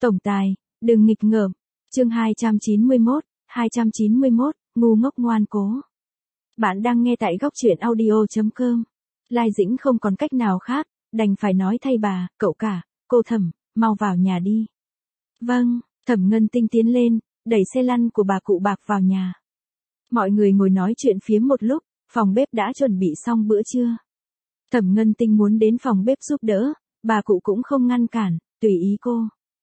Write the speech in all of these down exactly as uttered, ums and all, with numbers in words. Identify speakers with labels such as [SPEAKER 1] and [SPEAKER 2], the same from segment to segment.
[SPEAKER 1] Tổng tài, đừng nghịch ngợm. Chương hai trăm chín mươi mốt, hai trăm chín mươi mốt, ngu ngốc ngoan cố. Bạn đang nghe tại góc truyện audio chấm com. Lai Dĩnh không còn cách nào khác, đành phải nói thay bà, cậu cả, cô Thẩm, mau vào nhà đi. Vâng, Thẩm Ngân Tinh tiến lên, đẩy xe lăn của bà cụ Bạc vào nhà. Mọi người ngồi nói chuyện phiếm một lúc, phòng bếp đã chuẩn bị xong bữa trưa. Thẩm Ngân Tinh muốn đến phòng bếp giúp đỡ, bà cụ cũng không ngăn cản, tùy ý cô.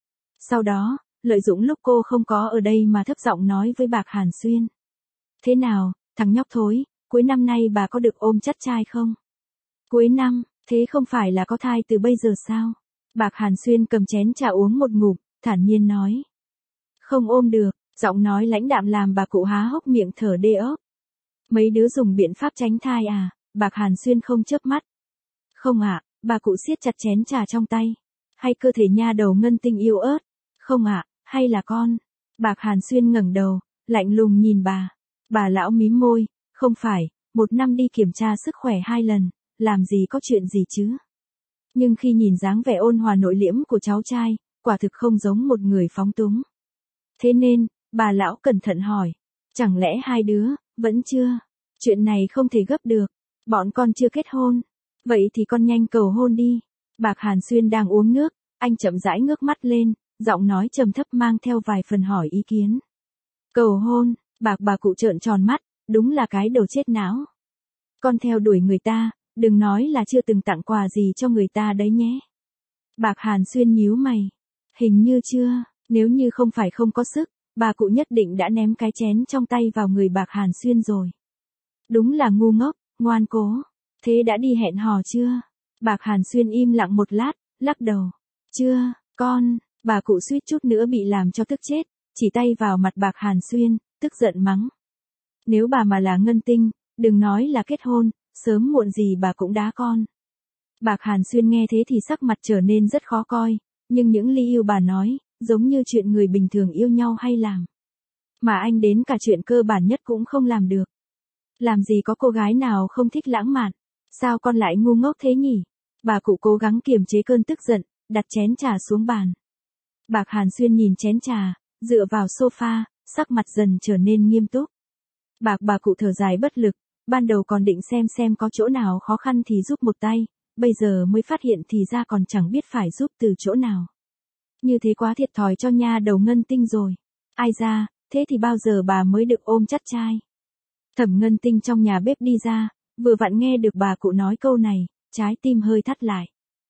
[SPEAKER 1] Sau đó, lợi dụng lúc cô không có ở đây mà thấp giọng nói với Bạc Hàn Xuyên. Thế nào, thằng nhóc thối, cuối năm nay bà có được ôm chắt trai không? Cuối năm, thế không phải là có thai từ bây giờ sao? Bạc Hàn Xuyên cầm chén trà uống một ngụm, thản nhiên nói. Không ôm được, giọng nói lãnh đạm làm bà cụ há hốc miệng thở đê ốc. Mấy đứa dùng biện pháp tránh thai à? Bạc Hàn Xuyên không chớp mắt. Không ạ, bà cụ siết chặt chén trà trong tay. Hay cơ thể nha đầu Ngân Tinh yêu ớt? Không ạ, hay là con? Bạc Hàn Xuyên ngẩng đầu, lạnh lùng nhìn bà. Bà lão mím môi, không phải, một năm đi kiểm tra sức khỏe hai lần, làm gì có chuyện gì chứ? Nhưng khi nhìn dáng vẻ ôn hòa nội liễm của cháu trai, quả thực không giống một người phóng túng. Thế nên, bà lão cẩn thận hỏi, chẳng lẽ hai đứa, vẫn chưa? Chuyện này không thể gấp được, bọn con chưa kết hôn. Vậy thì con nhanh cầu hôn đi. Bạc Hàn Xuyên đang uống nước, anh chậm rãi ngước mắt lên, giọng nói trầm thấp mang theo vài phần hỏi ý kiến. Cầu hôn, Bạc bà cụ trợn tròn mắt, đúng là cái đầu chết não. Con theo đuổi người ta, đừng nói là chưa từng tặng quà gì cho người ta đấy nhé. Bạc Hàn Xuyên nhíu mày. Hình như chưa, nếu như không phải không có sức, bà cụ nhất định đã ném cái chén trong tay vào người Bạc Hàn Xuyên rồi. Đúng là ngu ngốc, ngoan cố. Thế đã đi hẹn hò chưa? Bạc Hàn Xuyên im lặng một lát, lắc đầu. Chưa, con, bà cụ suýt chút nữa bị làm cho tức chết, chỉ tay vào mặt Bạc Hàn Xuyên, tức giận mắng. Nếu bà mà là Ngân Tinh, đừng nói là kết hôn, sớm muộn gì bà cũng đá con. Bạc Hàn Xuyên nghe thế thì sắc mặt trở nên rất khó coi, nhưng những ly yêu bà nói, giống như chuyện người bình thường yêu nhau hay làm. Mà anh đến cả chuyện cơ bản nhất cũng không làm được. Làm gì có cô gái nào không thích lãng mạn, sao con lại ngu ngốc thế nhỉ? Bà cụ cố gắng kiềm chế cơn tức giận, đặt chén trà xuống bàn. Bạc Hàn Xuyên nhìn chén trà, dựa vào sofa, sắc mặt dần trở nên nghiêm túc. Bạc bà cụ thở dài bất lực, ban đầu còn định xem xem có chỗ nào khó khăn thì giúp một tay, bây giờ mới phát hiện thì ra còn chẳng biết phải giúp từ chỗ nào. Như thế quá thiệt thòi cho nha đầu Ngân Tinh rồi. Ai ra, thế thì bao giờ bà mới được ôm chắt trai? Thẩm Ngân Tinh trong nhà bếp đi ra, vừa vặn nghe được bà cụ nói câu này, trái tim hơi thắt lại.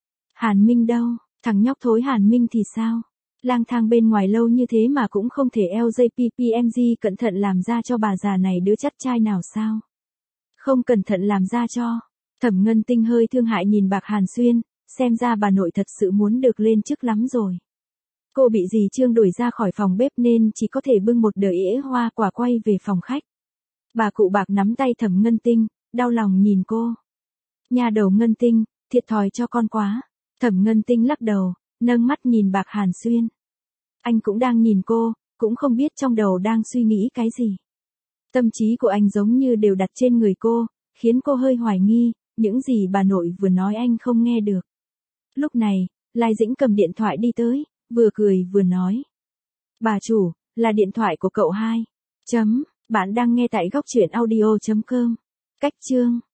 [SPEAKER 1] Hàn Minh đâu, thằng nhóc thối Hàn Minh thì sao? Lang thang bên ngoài lâu như thế mà cũng không thể lờ gi bê pê em giê cẩn thận làm ra cho bà già này đứa chắt trai nào sao? Không cẩn thận làm ra cho. Thẩm Ngân Tinh hơi thương hại nhìn Bạc Hàn Xuyên, xem ra bà nội thật sự muốn được lên chức lắm rồi. Cô bị dì Trương đuổi ra khỏi phòng bếp nên chỉ có thể bưng một đĩa ĩa hoa quả quay về phòng khách. Bà cụ Bạc nắm tay Thẩm Ngân Tinh, đau lòng nhìn cô. Nhà đầu Ngân Tinh, thiệt thòi cho con quá. Thẩm Ngân Tinh lắc đầu, nâng mắt nhìn Bạc Hàn Xuyên. Anh cũng đang nhìn cô, cũng không biết trong đầu đang suy nghĩ cái gì. Tâm trí của anh giống như đều đặt trên người cô, khiến cô hơi hoài nghi, những gì bà nội vừa nói anh không nghe được. Lúc này, Lai Dĩnh cầm điện thoại đi tới, vừa cười vừa nói. Bà chủ, là điện thoại của cậu hai. Chấm, bạn đang nghe tại góc truyện audio chấm com. Cách chương.